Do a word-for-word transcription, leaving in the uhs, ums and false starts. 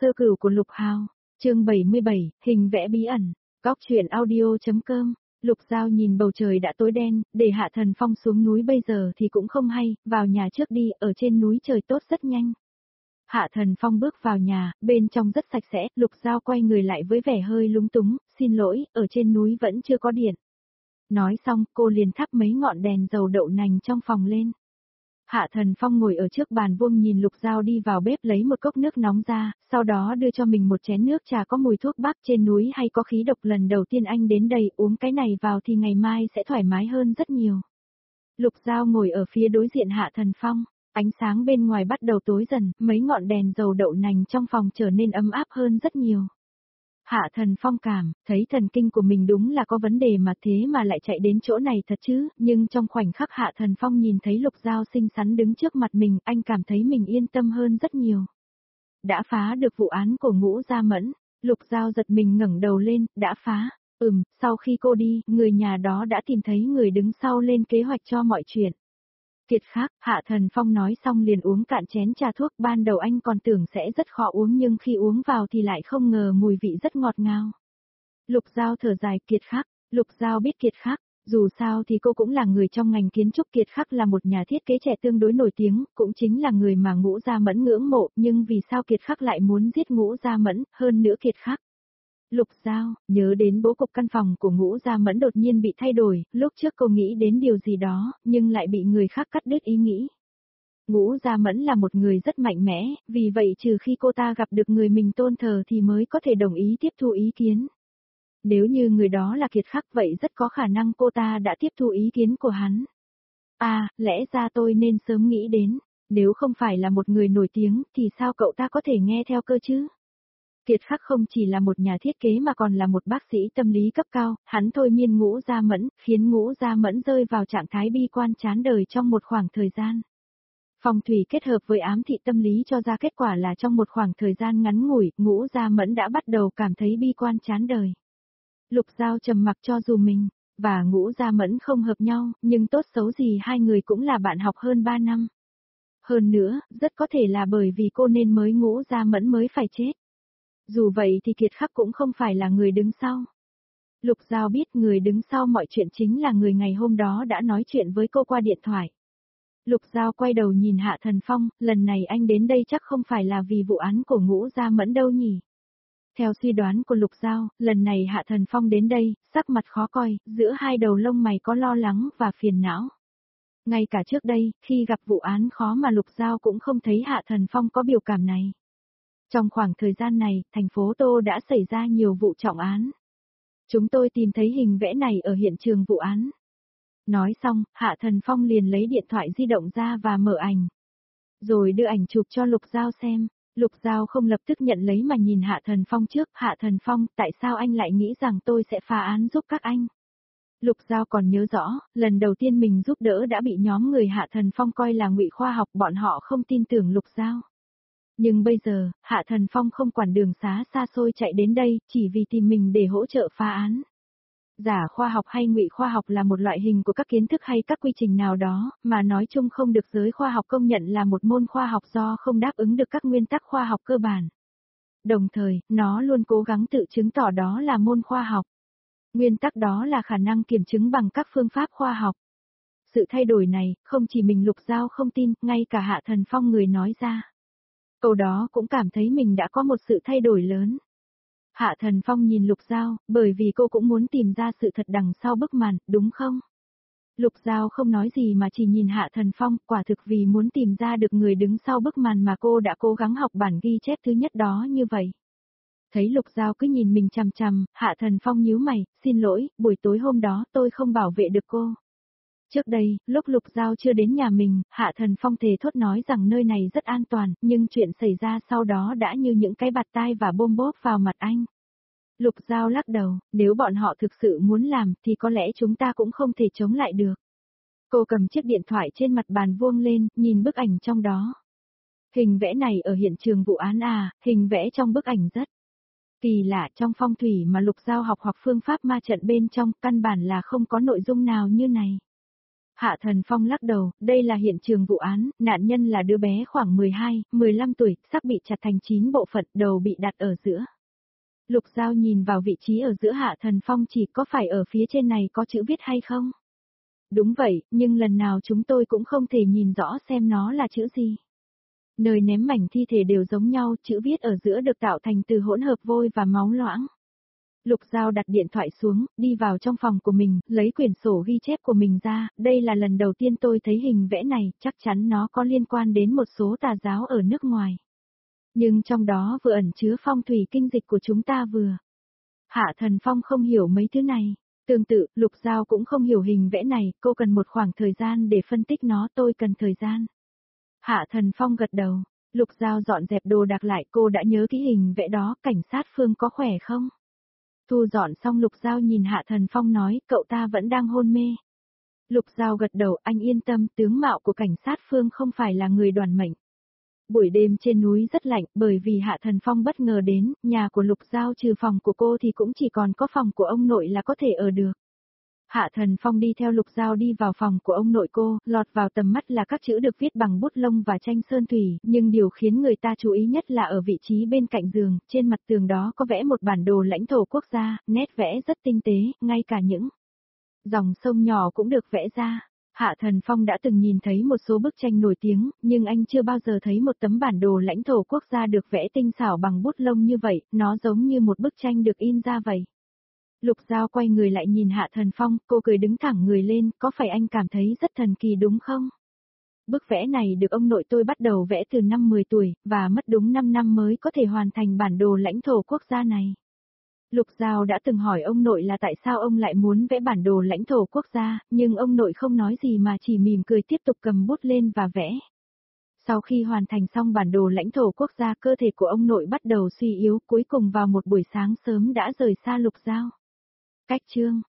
sơ cửu của Lục Hào, chương bảy mươi bảy, hình vẽ bí ẩn, góc truyện audio.com. Lục Giao nhìn bầu trời đã tối đen, để Hạ Thần Phong xuống núi bây giờ thì cũng không hay, vào nhà trước đi, ở trên núi trời tốt rất nhanh. Hạ Thần Phong bước vào nhà, bên trong rất sạch sẽ, Lục Giao quay người lại với vẻ hơi lúng túng, xin lỗi, ở trên núi vẫn chưa có điện. Nói xong, cô liền thắp mấy ngọn đèn dầu đậu nành trong phòng lên. Hạ Thần Phong ngồi ở trước bàn vuông nhìn Lục Giao đi vào bếp lấy một cốc nước nóng ra, sau đó đưa cho mình một chén nước trà có mùi thuốc bắc, trên núi hay có khí độc, lần đầu tiên anh đến đây, uống cái này vào thì ngày mai sẽ thoải mái hơn rất nhiều. Lục Giao ngồi ở phía đối diện Hạ Thần Phong, ánh sáng bên ngoài bắt đầu tối dần, mấy ngọn đèn dầu đậu nành trong phòng trở nên ấm áp hơn rất nhiều. Hạ Thần Phong cảm, thấy thần kinh của mình đúng là có vấn đề mà thế mà lại chạy đến chỗ này thật chứ, nhưng trong khoảnh khắc Hạ Thần Phong nhìn thấy Lục Giao xinh xắn đứng trước mặt mình, anh cảm thấy mình yên tâm hơn rất nhiều. Đã phá được vụ án của Ngũ Gia Mẫn, Lục Giao giật mình ngẩng đầu lên, đã phá, ừm, sau khi cô đi, người nhà đó đã tìm thấy người đứng sau lên kế hoạch cho mọi chuyện. Kiệt Khắc, Hạ Thần Phong nói xong liền uống cạn chén trà thuốc, ban đầu anh còn tưởng sẽ rất khó uống nhưng khi uống vào thì lại không ngờ mùi vị rất ngọt ngào. Lục Giao thở dài, Kiệt Khắc, Lục Giao biết Kiệt Khắc, dù sao thì cô cũng là người trong ngành kiến trúc, Kiệt Khắc là một nhà thiết kế trẻ tương đối nổi tiếng, cũng chính là người mà Ngũ Gia Mẫn ngưỡng mộ, nhưng vì sao Kiệt Khắc lại muốn giết Ngũ Gia Mẫn, hơn nữa Kiệt Khắc. Lục Giao, nhớ đến bố cục căn phòng của Ngũ Gia Mẫn đột nhiên bị thay đổi, lúc trước cô nghĩ đến điều gì đó, nhưng lại bị người khác cắt đứt ý nghĩ. Ngũ Gia Mẫn là một người rất mạnh mẽ, vì vậy trừ khi cô ta gặp được người mình tôn thờ thì mới có thể đồng ý tiếp thu ý kiến. Nếu như người đó là Kiệt Khắc vậy rất có khả năng cô ta đã tiếp thu ý kiến của hắn. À, lẽ ra tôi nên sớm nghĩ đến, nếu không phải là một người nổi tiếng thì sao cậu ta có thể nghe theo cơ chứ? Kiệt Khắc không chỉ là một nhà thiết kế mà còn là một bác sĩ tâm lý cấp cao, hắn thôi miên Ngũ Gia Mẫn, khiến Ngũ Gia Mẫn rơi vào trạng thái bi quan chán đời trong một khoảng thời gian. Phong thủy kết hợp với ám thị tâm lý cho ra kết quả là trong một khoảng thời gian ngắn ngủi, Ngũ Gia Mẫn đã bắt đầu cảm thấy bi quan chán đời. Lục Giao trầm mặc, cho dù mình và Ngũ Gia Mẫn không hợp nhau, nhưng tốt xấu gì hai người cũng là bạn học hơn ba năm. Hơn nữa, rất có thể là bởi vì cô nên mới Ngũ Gia Mẫn mới phải chết. Dù vậy thì Kiệt Khắc cũng không phải là người đứng sau. Lục Giao biết người đứng sau mọi chuyện chính là người ngày hôm đó đã nói chuyện với cô qua điện thoại. Lục Giao quay đầu nhìn Hạ Thần Phong, lần này anh đến đây chắc không phải là vì vụ án của Ngũ Gia Mẫn đâu nhỉ. Theo suy đoán của Lục Giao, lần này Hạ Thần Phong đến đây, sắc mặt khó coi, giữa hai đầu lông mày có lo lắng và phiền não. Ngay cả trước đây, khi gặp vụ án khó mà Lục Giao cũng không thấy Hạ Thần Phong có biểu cảm này. Trong khoảng thời gian này, thành phố Tô đã xảy ra nhiều vụ trọng án. Chúng tôi tìm thấy hình vẽ này ở hiện trường vụ án. Nói xong, Hạ Thần Phong liền lấy điện thoại di động ra và mở ảnh. Rồi đưa ảnh chụp cho Lục Giao xem. Lục Giao không lập tức nhận lấy mà nhìn Hạ Thần Phong trước. Hạ Thần Phong, tại sao anh lại nghĩ rằng tôi sẽ phá án giúp các anh? Lục Giao còn nhớ rõ, lần đầu tiên mình giúp đỡ đã bị nhóm người Hạ Thần Phong coi là ngụy khoa học, bọn họ không tin tưởng Lục Giao. Nhưng bây giờ, Hạ Thần Phong không quản đường xá xa xôi chạy đến đây, chỉ vì tìm mình để hỗ trợ phá án. Giả khoa học hay ngụy khoa học là một loại hình của các kiến thức hay các quy trình nào đó, mà nói chung không được giới khoa học công nhận là một môn khoa học do không đáp ứng được các nguyên tắc khoa học cơ bản. Đồng thời, nó luôn cố gắng tự chứng tỏ đó là môn khoa học. Nguyên tắc đó là khả năng kiểm chứng bằng các phương pháp khoa học. Sự thay đổi này, không chỉ mình Lục Giao không tin, ngay cả Hạ Thần Phong người nói ra. Câu đó cũng cảm thấy mình đã có một sự thay đổi lớn. Hạ Thần Phong nhìn Lục Giao, bởi vì cô cũng muốn tìm ra sự thật đằng sau bức màn, đúng không? Lục Giao không nói gì mà chỉ nhìn Hạ Thần Phong, quả thực vì muốn tìm ra được người đứng sau bức màn mà cô đã cố gắng học bản ghi chép thứ nhất đó như vậy. Thấy Lục Giao cứ nhìn mình chằm chằm, Hạ Thần Phong nhíu mày, xin lỗi, buổi tối hôm đó tôi không bảo vệ được cô. Trước đây, lúc Lục Giao chưa đến nhà mình, Hạ Thần Phong thề thốt nói rằng nơi này rất an toàn, nhưng chuyện xảy ra sau đó đã như những cái bạt tai và bôm bốp vào mặt anh. Lục Giao lắc đầu, nếu bọn họ thực sự muốn làm thì có lẽ chúng ta cũng không thể chống lại được. Cô cầm chiếc điện thoại trên mặt bàn vuông lên, nhìn bức ảnh trong đó. Hình vẽ này ở hiện trường vụ án à, hình vẽ trong bức ảnh rất kỳ lạ, trong phong thủy mà Lục Giao học hoặc phương pháp ma trận bên trong, căn bản là không có nội dung nào như này. Hạ Thần Phong lắc đầu, đây là hiện trường vụ án, nạn nhân là đứa bé khoảng mười hai, mười lăm tuổi, xác bị chặt thành chín bộ phận, đầu bị đặt ở giữa. Lục Giao nhìn vào vị trí ở giữa Hạ Thần Phong, chỉ có phải ở phía trên này có chữ viết hay không? Đúng vậy, nhưng lần nào chúng tôi cũng không thể nhìn rõ xem nó là chữ gì. Nơi ném mảnh thi thể đều giống nhau, chữ viết ở giữa được tạo thành từ hỗn hợp vôi và máu loãng. Lục Giao đặt điện thoại xuống, đi vào trong phòng của mình, lấy quyển sổ ghi chép của mình ra, đây là lần đầu tiên tôi thấy hình vẽ này, chắc chắn nó có liên quan đến một số tà giáo ở nước ngoài. Nhưng trong đó vừa ẩn chứa phong thủy kinh dịch của chúng ta vừa. Hạ Thần Phong không hiểu mấy thứ này. Tương tự, Lục Giao cũng không hiểu hình vẽ này, cô cần một khoảng thời gian để phân tích nó, tôi cần thời gian. Hạ Thần Phong gật đầu, Lục Giao dọn dẹp đồ đạc lại, cô đã nhớ kỹ hình vẽ đó, cảnh sát Phương có khỏe không? Thu dọn xong Lục Giao nhìn Hạ Thần Phong nói, cậu ta vẫn đang hôn mê. Lục Giao gật đầu, anh yên tâm, tướng mạo của cảnh sát Phương không phải là người đoản mệnh. Buổi đêm trên núi rất lạnh, bởi vì Hạ Thần Phong bất ngờ đến, nhà của Lục Giao trừ phòng của cô thì cũng chỉ còn có phòng của ông nội là có thể ở được. Hạ Thần Phong đi theo Lục Giao đi vào phòng của ông nội cô, lọt vào tầm mắt là các chữ được viết bằng bút lông và tranh sơn thủy, nhưng điều khiến người ta chú ý nhất là ở vị trí bên cạnh giường, trên mặt tường đó có vẽ một bản đồ lãnh thổ quốc gia, nét vẽ rất tinh tế, ngay cả những dòng sông nhỏ cũng được vẽ ra. Hạ Thần Phong đã từng nhìn thấy một số bức tranh nổi tiếng, nhưng anh chưa bao giờ thấy một tấm bản đồ lãnh thổ quốc gia được vẽ tinh xảo bằng bút lông như vậy, nó giống như một bức tranh được in ra vậy. Lục Giao quay người lại nhìn Hạ Thần Phong, cô cười đứng thẳng người lên, có phải anh cảm thấy rất thần kỳ đúng không? Bức vẽ này được ông nội tôi bắt đầu vẽ từ năm mười tuổi, và mất đúng năm năm mới có thể hoàn thành bản đồ lãnh thổ quốc gia này. Lục Giao đã từng hỏi ông nội là tại sao ông lại muốn vẽ bản đồ lãnh thổ quốc gia, nhưng ông nội không nói gì mà chỉ mỉm cười tiếp tục cầm bút lên và vẽ. Sau khi hoàn thành xong bản đồ lãnh thổ quốc gia, cơ thể của ông nội bắt đầu suy yếu, cuối cùng vào một buổi sáng sớm đã rời xa Lục Giao. Cách chương